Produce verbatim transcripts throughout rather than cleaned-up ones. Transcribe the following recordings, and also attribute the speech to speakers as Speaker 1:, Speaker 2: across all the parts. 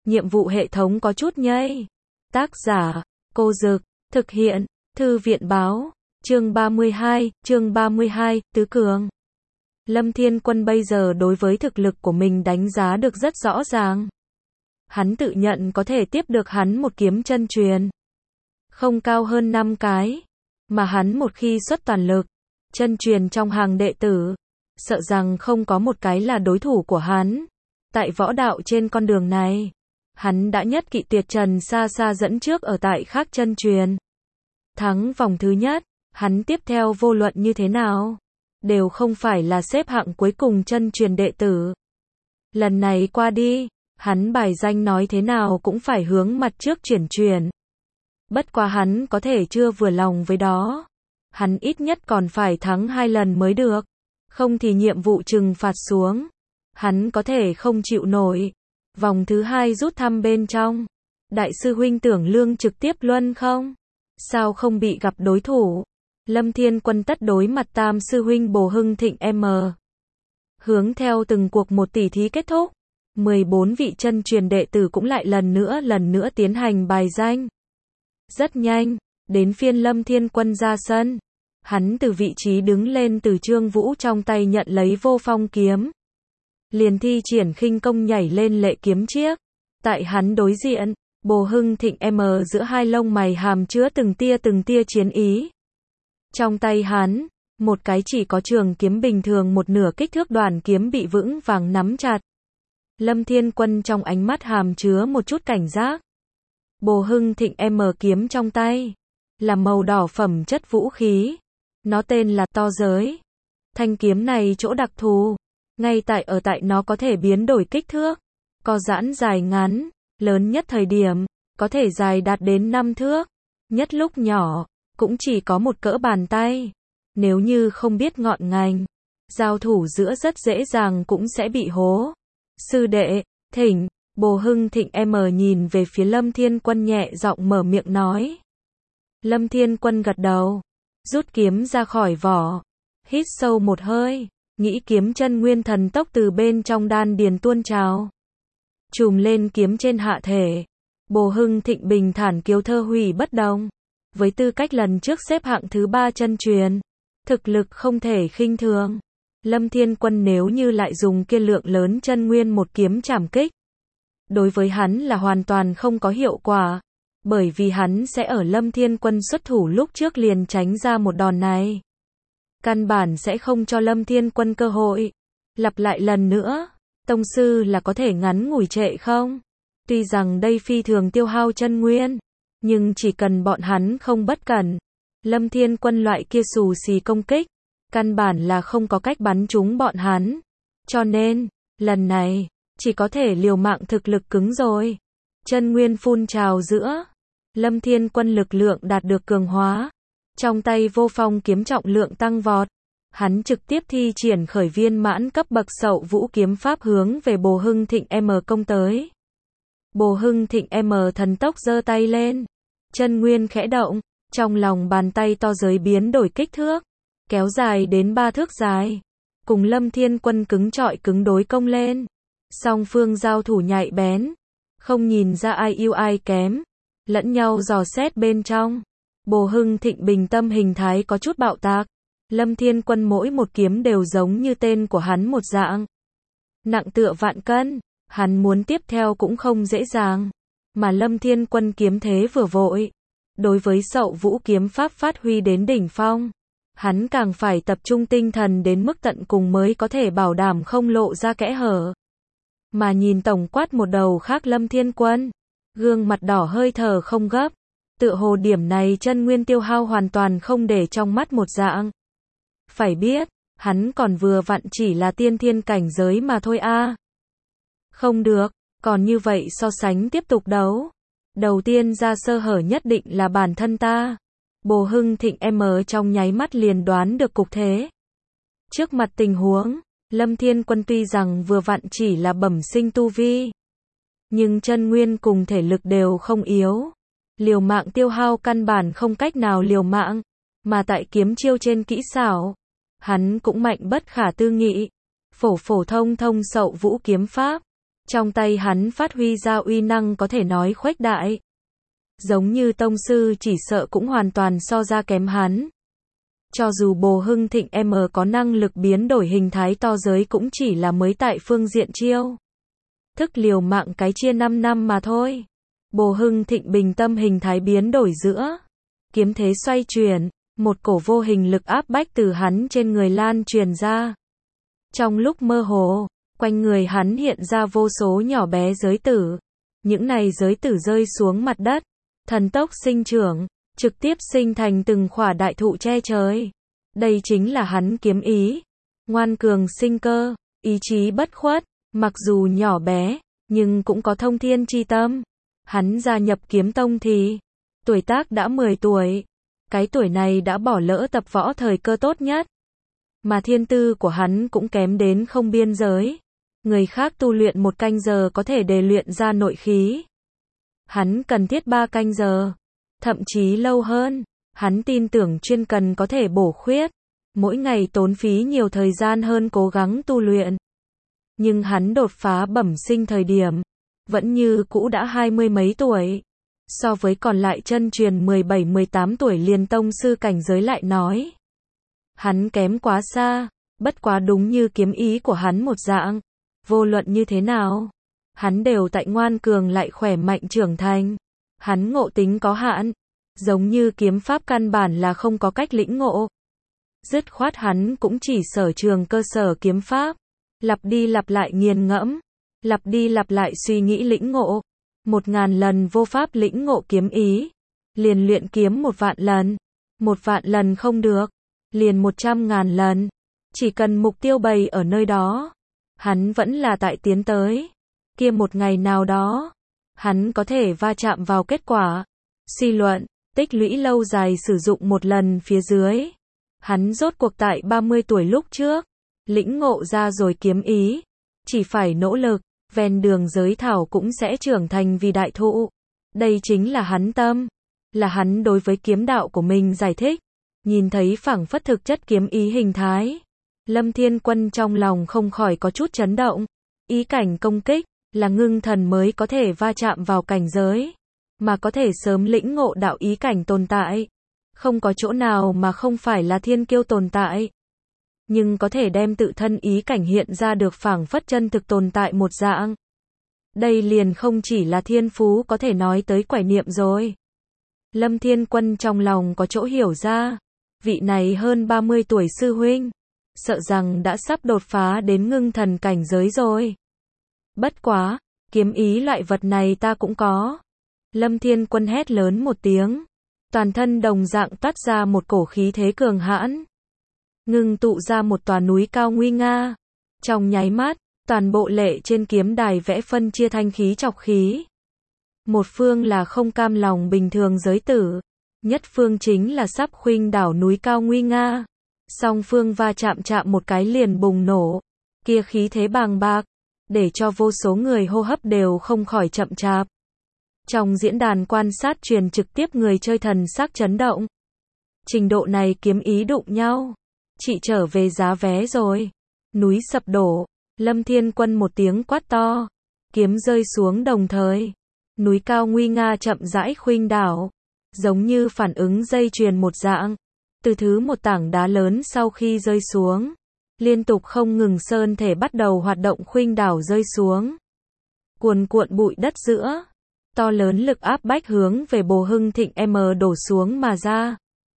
Speaker 1: nhiệm vụ hệ thống có chút nhây. Tác giả, Cô Dực, thực hiện, Thư viện báo, chương ba mươi hai, chương ba mươi hai, Tứ Cường. Lâm Thiên Quân bây giờ đối với thực lực của mình đánh giá được rất rõ ràng. Hắn tự nhận có thể tiếp được hắn một kiếm chân truyền. Không cao hơn năm cái. Mà hắn một khi xuất toàn lực, chân truyền trong hàng đệ tử, sợ rằng không có một cái là đối thủ của hắn. Tại võ đạo trên con đường này, hắn đã nhất kỵ tuyệt trần xa xa dẫn trước ở tại khác chân truyền. Thắng vòng thứ nhất, hắn tiếp theo vô luận như thế nào, đều không phải là xếp hạng cuối cùng chân truyền đệ tử. Lần này qua đi, hắn bài danh nói thế nào cũng phải hướng mặt trước chuyển chuyển. Bất quá hắn có thể chưa vừa lòng với đó. Hắn ít nhất còn phải thắng hai lần mới được. Không thì nhiệm vụ trừng phạt xuống. Hắn có thể không chịu nổi. Vòng thứ hai rút thăm bên trong. Đại sư huynh Tưởng Lương trực tiếp luân không? Sao không bị gặp đối thủ? Lâm Thiên Quân tất đối mặt tam sư huynh Bồ Hưng Thịnh M. Hướng theo từng cuộc một tỷ thí kết thúc. mười bốn vị chân truyền đệ tử cũng lại lần nữa lần nữa tiến hành bài danh. Rất nhanh, đến phiên Lâm Thiên Quân ra sân. Hắn từ vị trí đứng lên từ Trương Vũ trong tay nhận lấy vô phong kiếm. Liền thi triển khinh công nhảy lên lệ kiếm chiếc. Tại hắn đối diện, Bồ Hưng Thịnh M giữa hai lông mày hàm chứa từng tia từng tia chiến ý. Trong tay hắn, một cái chỉ có trường kiếm bình thường một nửa kích thước đoàn kiếm bị vững vàng nắm chặt. Lâm Thiên Quân trong ánh mắt hàm chứa một chút cảnh giác. Bồ Hưng Thịnh M kiếm trong tay là màu đỏ phẩm chất vũ khí. Nó tên là To Giới. Thanh kiếm này chỗ đặc thù, ngay tại ở tại nó có thể biến đổi kích thước, co giãn dài ngắn, lớn nhất thời điểm, có thể dài đạt đến năm thước. Nhất lúc nhỏ, cũng chỉ có một cỡ bàn tay. Nếu như không biết ngọn ngành, giao thủ giữa rất dễ dàng cũng sẽ bị hố. Sư đệ, thỉnh. Bồ Hưng Thịnh M nhìn về phía Lâm Thiên Quân nhẹ giọng mở miệng nói. Lâm Thiên Quân gật đầu, rút kiếm ra khỏi vỏ, hít sâu một hơi, nghĩ kiếm chân nguyên thần tốc từ bên trong đan điền tuôn trào, trùm lên kiếm trên hạ thể. Bồ Hưng Thịnh bình thản kiêu thơ hủy bất động, với tư cách lần trước xếp hạng thứ ba chân truyền, thực lực không thể khinh thường. Lâm Thiên Quân nếu như lại dùng kia lượng lớn chân nguyên một kiếm chảm kích, đối với hắn là hoàn toàn không có hiệu quả, bởi vì hắn sẽ ở Lâm Thiên Quân xuất thủ lúc trước liền tránh ra một đòn này. Căn bản sẽ không cho Lâm Thiên Quân cơ hội. Lặp lại lần nữa, tông sư là có thể ngắn ngủi trệ không? Tuy rằng đây phi thường tiêu hao chân nguyên, nhưng chỉ cần bọn hắn không bất cẩn, Lâm Thiên Quân loại kia xù xì công kích, căn bản là không có cách bắn trúng bọn hắn. Cho nên, lần này, chỉ có thể liều mạng thực lực cứng rồi. Chân nguyên phun trào giữa, Lâm Thiên Quân lực lượng đạt được cường hóa. Trong tay vô phong kiếm trọng lượng tăng vọt. Hắn trực tiếp thi triển khởi viên mãn cấp bậc Sậu Vũ kiếm pháp hướng về Bồ Hưng Thịnh M công tới. Bồ Hưng Thịnh M thần tốc giơ tay lên. Chân nguyên khẽ động, trong lòng bàn tay to giới biến đổi kích thước, kéo dài đến ba thước dài. Cùng Lâm Thiên Quân cứng trọi cứng đối công lên. Song phương giao thủ nhạy bén, không nhìn ra ai ưu ai kém, lẫn nhau dò xét bên trong. Bồ Hưng Thịnh bình tâm hình thái có chút bạo tạc. Lâm Thiên Quân mỗi một kiếm đều giống như tên của hắn một dạng, nặng tựa vạn cân. Hắn muốn tiếp theo cũng không dễ dàng, mà Lâm Thiên Quân kiếm thế vừa vội, đối với Sậu Vũ kiếm pháp phát huy đến đỉnh phong, hắn càng phải tập trung tinh thần đến mức tận cùng mới có thể bảo đảm không lộ ra kẽ hở. Mà nhìn tổng quát một đầu khác Lâm Thiên Quân, gương mặt đỏ hơi thở không gấp, tựa hồ điểm này chân nguyên tiêu hao hoàn toàn không để trong mắt một dạng. Phải biết, hắn còn vừa vặn chỉ là tiên thiên cảnh giới mà thôi a. À. Không được, còn như vậy so sánh tiếp tục đấu. Đầu tiên ra sơ hở nhất định là bản thân ta. Bồ Hưng Thịnh M trong nháy mắt liền đoán được cục thế. Trước mặt tình huống, Lâm Thiên Quân tuy rằng vừa vặn chỉ là bẩm sinh tu vi, nhưng chân nguyên cùng thể lực đều không yếu. Liều mạng tiêu hao căn bản không cách nào liều mạng, mà tại kiếm chiêu trên kỹ xảo, hắn cũng mạnh bất khả tư nghị. Phổ phổ thông thông Sậu Vũ kiếm pháp, Trong tay hắn phát huy ra uy năng có thể nói khuếch đại. Giống như tông sư chỉ sợ cũng hoàn toàn so ra kém hắn. Cho dù Bồ Hưng Thịnh M có năng lực biến đổi hình thái to giới cũng chỉ là mới tại phương diện chiêu thức liều mạng cái chia năm năm mà thôi. Bồ Hưng Thịnh bình tâm hình thái biến đổi giữa kiếm thế xoay chuyển, một cổ vô hình lực áp bách từ hắn trên người lan truyền ra. Trong lúc mơ hồ, quanh người hắn hiện ra vô số nhỏ bé giới tử. Những này giới tử rơi xuống mặt đất, thần tốc sinh trưởng, trực tiếp sinh thành từng khỏa đại thụ che trời. Đây chính là hắn kiếm ý. Ngoan cường sinh cơ, ý chí bất khuất, mặc dù nhỏ bé, nhưng cũng có thông thiên chi tâm. Hắn gia nhập kiếm tông thì tuổi tác đã mười tuổi. Cái tuổi này đã bỏ lỡ tập võ thời cơ tốt nhất. Mà thiên tư của hắn cũng kém đến không biên giới. Người khác tu luyện một canh giờ có thể đề luyện ra nội khí. Hắn cần thiết ba canh giờ, thậm chí lâu hơn. Hắn tin tưởng chuyên cần có thể bổ khuyết. Mỗi ngày tốn phí nhiều thời gian hơn cố gắng tu luyện. Nhưng hắn đột phá bẩm sinh thời điểm, vẫn như cũ đã hai mươi mấy tuổi. So với còn lại chân truyền mười bảy mười tám tuổi liền tông sư cảnh giới lại nói. Hắn kém quá xa, bất quá đúng như kiếm ý của hắn một dạng. Vô luận như thế nào, hắn đều tại ngoan cường lại khỏe mạnh trưởng thành. Hắn ngộ tính có hạn, giống như kiếm pháp căn bản là không có cách lĩnh ngộ. Dứt khoát hắn cũng chỉ sở trường cơ sở kiếm pháp, lặp đi lặp lại nghiền ngẫm, lặp đi lặp lại suy nghĩ lĩnh ngộ. Một ngàn lần vô pháp lĩnh ngộ kiếm ý, liền luyện kiếm một vạn lần. Một vạn lần không được, liền một trăm ngàn lần. Chỉ cần mục tiêu bày ở nơi đó, hắn vẫn là tại tiến tới. Kia một ngày nào đó, hắn có thể va chạm vào kết quả. Suy luận, tích lũy lâu dài sử dụng một lần phía dưới. Hắn rốt cuộc tại ba mươi tuổi lúc trước, lĩnh ngộ ra rồi kiếm ý. Chỉ phải nỗ lực, ven đường giới thảo cũng sẽ trưởng thành vì đại thụ. Đây chính là hắn tâm, là hắn đối với kiếm đạo của mình giải thích. Nhìn thấy phảng phất thực chất kiếm ý hình thái, Lâm Thiên Quân trong lòng không khỏi có chút chấn động. Ý cảnh công kích, là ngưng thần mới có thể va chạm vào cảnh giới, mà có thể sớm lĩnh ngộ đạo ý cảnh tồn tại. Không có chỗ nào mà không phải là thiên kiêu tồn tại. Nhưng có thể đem tự thân ý cảnh hiện ra được phảng phất chân thực tồn tại một dạng. Đây liền không chỉ là thiên phú có thể nói tới quải niệm rồi. Lâm Thiên Quân trong lòng có chỗ hiểu ra. Vị này hơn ba mươi tuổi sư huynh, sợ rằng đã sắp đột phá đến ngưng thần cảnh giới rồi. Bất quá, kiếm ý loại vật này ta cũng có. Lâm Thiên Quân hét lớn một tiếng. Toàn thân đồng dạng toát ra một cổ khí thế cường hãn. Ngưng tụ ra một tòa núi cao nguy nga. Trong nháy mắt, toàn bộ lệ trên kiếm đài vẽ phân chia thanh khí trọc khí. Một phương là không cam lòng bình thường giới tử. Nhất phương chính là sắp khuynh đảo núi cao nguy nga. Song phương va chạm chạm một cái liền bùng nổ. Kia khí thế bàng bạc, để cho vô số người hô hấp đều không khỏi chậm chạp. Trong diễn đàn quan sát truyền trực tiếp người chơi thần sắc chấn động. Trình độ này kiếm ý đụng nhau. Chị trở về giá vé rồi. Núi sập đổ. Lâm Thiên Quân một tiếng quát to. Kiếm rơi xuống đồng thời. Núi cao nguy nga chậm rãi khuynh đảo. Giống như phản ứng dây chuyền một dạng. Từ thứ một tảng đá lớn sau khi rơi xuống. Liên tục không ngừng sơn thể bắt đầu hoạt động khuynh đảo rơi xuống. Cuồn cuộn bụi đất giữa. To lớn lực áp bách hướng về Bồ Hưng Thịnh M đổ xuống mà ra.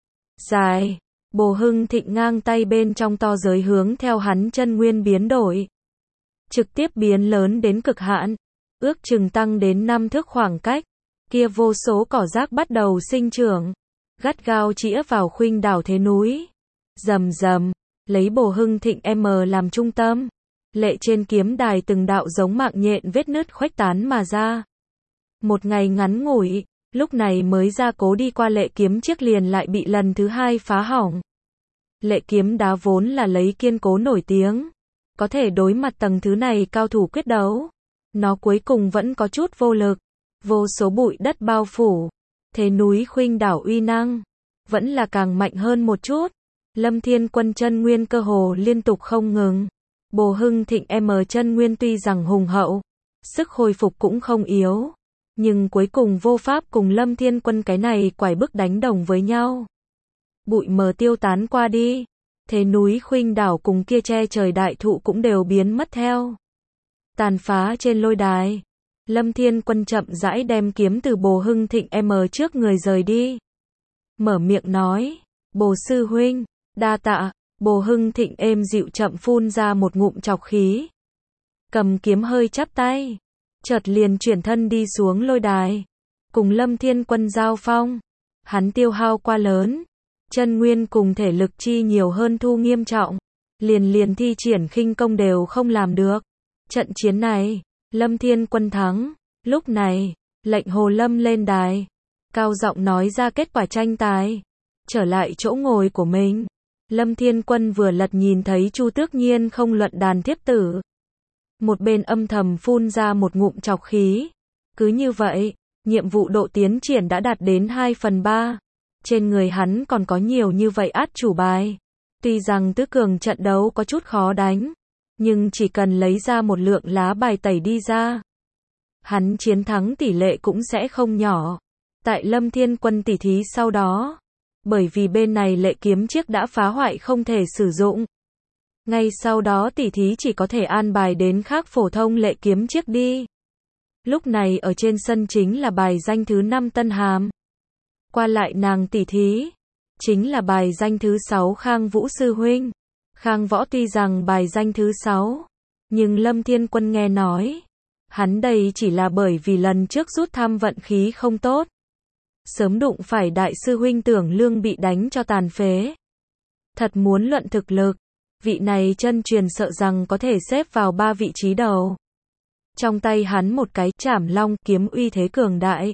Speaker 1: Dài. Bồ Hưng Thịnh ngang tay bên trong to giới hướng theo hắn chân nguyên biến đổi. Trực tiếp biến lớn đến cực hạn. Ước chừng tăng đến năm thước khoảng cách. Kia vô số cỏ rác bắt đầu sinh trưởng. Gắt gao chĩa vào khuynh đảo thế núi. Rầm rầm. Lấy Bồ Hưng Thịnh M làm trung tâm. Lệ trên kiếm đài từng đạo giống mạng nhện vết nứt khuếch tán mà ra. Một ngày ngắn ngủi, lúc này mới ra cố đi qua lệ kiếm chiếc liền lại bị lần thứ hai phá hỏng. Lệ kiếm đá vốn là lấy kiên cố nổi tiếng. Có thể đối mặt tầng thứ này cao thủ quyết đấu. Nó cuối cùng vẫn có chút vô lực. Vô số bụi đất bao phủ. Thế núi khuynh đảo uy năng. Vẫn là càng mạnh hơn một chút. Lâm Thiên Quân chân nguyên cơ hồ liên tục không ngừng. Bồ Hưng Thịnh M chân nguyên tuy rằng hùng hậu. sức hồi phục cũng không yếu. Nhưng cuối cùng vô pháp cùng Lâm Thiên Quân cái này quải bức đánh đồng với nhau. Bụi mờ tiêu tán qua đi. Thế núi Khuynh đảo cùng kia che trời đại thụ cũng đều biến mất theo. Tàn phá trên lôi đài. Lâm Thiên Quân chậm rãi đem kiếm từ Bồ Hưng Thịnh em trước người rời đi. Mở miệng nói, Bồ sư huynh, đa tạ. Bồ Hưng Thịnh êm dịu chậm phun ra một ngụm trọc khí. Cầm kiếm hơi chắp tay. Chợt liền chuyển thân đi xuống lôi đài. Cùng Lâm Thiên Quân giao phong. Hắn tiêu hao quá lớn. Chân nguyên cùng thể lực chi nhiều hơn thu nghiêm trọng. Liền liền thi triển khinh công đều không làm được. Trận chiến này, Lâm Thiên Quân thắng. Lúc này, lệnh Hồ Lâm lên đài. Cao giọng nói ra kết quả tranh tài. Trở lại chỗ ngồi của mình. Lâm Thiên Quân vừa lật nhìn thấy Chu Tước Nhiên không luận đàn thiếp tử. Một bên âm thầm phun ra một ngụm trọc khí. Cứ như vậy, nhiệm vụ độ tiến triển đã đạt đến hai phần ba. Trên người hắn còn có nhiều như vậy át chủ bài. Tuy rằng tứ cường trận đấu có chút khó đánh, nhưng chỉ cần lấy ra một lượng lá bài tẩy đi ra, hắn chiến thắng tỷ lệ cũng sẽ không nhỏ. Tại Lâm Thiên Quân tỉ thí sau đó, bởi vì bên này lệ kiếm chiếc đã phá hoại không thể sử dụng. Ngay sau đó tỉ thí chỉ có thể an bài đến khác phổ thông lệ kiếm chiếc đi. Lúc này ở trên sân chính là bài danh thứ năm Tân Hàm. Qua lại nàng tỉ thí, chính là bài danh thứ sáu Khang Vũ sư huynh. Khang Võ tuy rằng bài danh thứ sáu, nhưng Lâm Thiên Quân nghe nói, hắn đây chỉ là bởi vì lần trước rút thăm vận khí không tốt. Sớm đụng phải đại sư huynh Tưởng Lương bị đánh cho tàn phế. Thật muốn luận thực lực, vị này chân truyền sợ rằng có thể xếp vào ba vị trí đầu. Trong tay hắn một cái Trảm Long kiếm uy thế cường đại.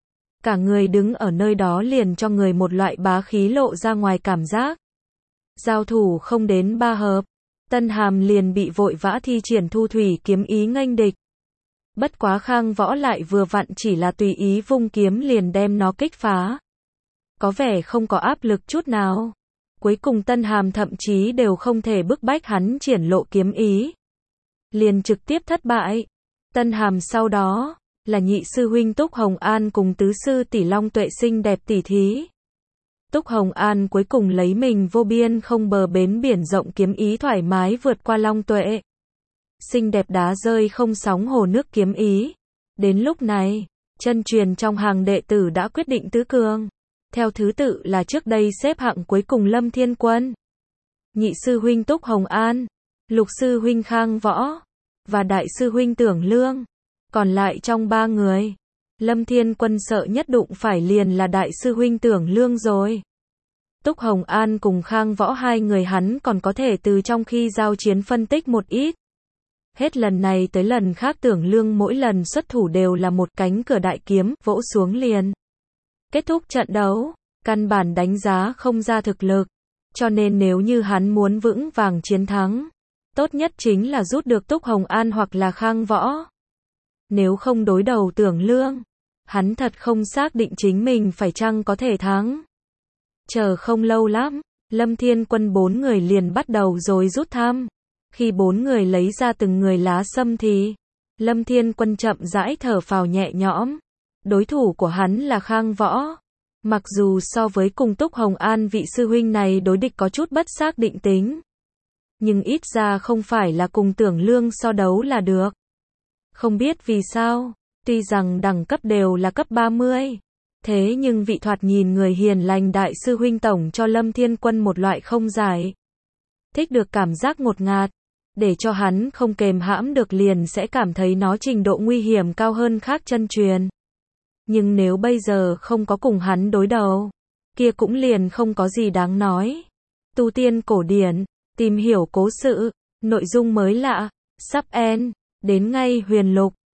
Speaker 1: Cả người đứng ở nơi đó liền cho người một loại bá khí lộ ra ngoài cảm giác. Giao thủ không đến ba hợp, Tân Hàm liền bị vội vã thi triển thu thủy kiếm ý nghênh địch. Bất quá Khang Võ lại vừa vặn chỉ là tùy ý vung kiếm liền đem nó kích phá. Có vẻ không có áp lực chút nào. Cuối cùng Tân Hàm thậm chí đều không thể bức bách hắn triển lộ kiếm ý. Liền trực tiếp thất bại. Tân Hàm sau đó là nhị sư huynh Túc Hồng An cùng tứ sư tỷ Long Tuệ xinh đẹp tỉ thí. Túc Hồng An cuối cùng lấy mình vô biên không bờ bến biển rộng kiếm ý thoải mái vượt qua Long Tuệ. Xinh đẹp đá rơi không sóng hồ nước kiếm ý. Đến lúc này, chân truyền trong hàng đệ tử đã quyết định tứ cường. Theo thứ tự là trước đây xếp hạng cuối cùng Lâm Thiên Quân, nhị sư huynh Túc Hồng An, lục sư huynh Khang Võ, và đại sư huynh Tưởng Lương. Còn lại trong ba người, Lâm Thiên Quân sợ nhất đụng phải liền là đại sư huynh Tưởng Lương rồi. Túc Hồng An cùng Khang Võ hai người hắn còn có thể từ trong khi giao chiến phân tích một ít. Hết lần này tới lần khác Tưởng Lương mỗi lần xuất thủ đều là một cánh cửa đại kiếm vỗ xuống liền. Kết thúc trận đấu, căn bản đánh giá không ra thực lực. Cho nên nếu như hắn muốn vững vàng chiến thắng, tốt nhất chính là rút được Túc Hồng An hoặc là Khang Võ. Nếu không đối đầu Tưởng Lương, hắn thật không xác định chính mình phải chăng có thể thắng. Chờ không lâu lắm, Lâm Thiên Quân bốn người liền bắt đầu rồi rút thăm. Khi bốn người lấy ra từng người lá sâm thì Lâm Thiên Quân chậm rãi thở phào nhẹ nhõm. Đối thủ của hắn là Khang Võ. Mặc dù so với cùng Túc Hồng An vị sư huynh này đối địch có chút bất xác định tính, nhưng ít ra không phải là cùng Tưởng Lương so đấu là được. Không biết vì sao, tuy rằng đẳng cấp đều là cấp ba mươi, thế nhưng vị thoạt nhìn người hiền lành đại sư huynh tổng cho Lâm Thiên Quân một loại không giải thích được cảm giác ngột ngạt, để cho hắn không kềm hãm được liền sẽ cảm thấy nó trình độ nguy hiểm cao hơn khác chân truyền. Nhưng nếu bây giờ không có cùng hắn đối đầu, kia cũng liền không có gì đáng nói. Tu tiên cổ điển, tìm hiểu cố sự, nội dung mới lạ, sub en, đến ngay huyền lục.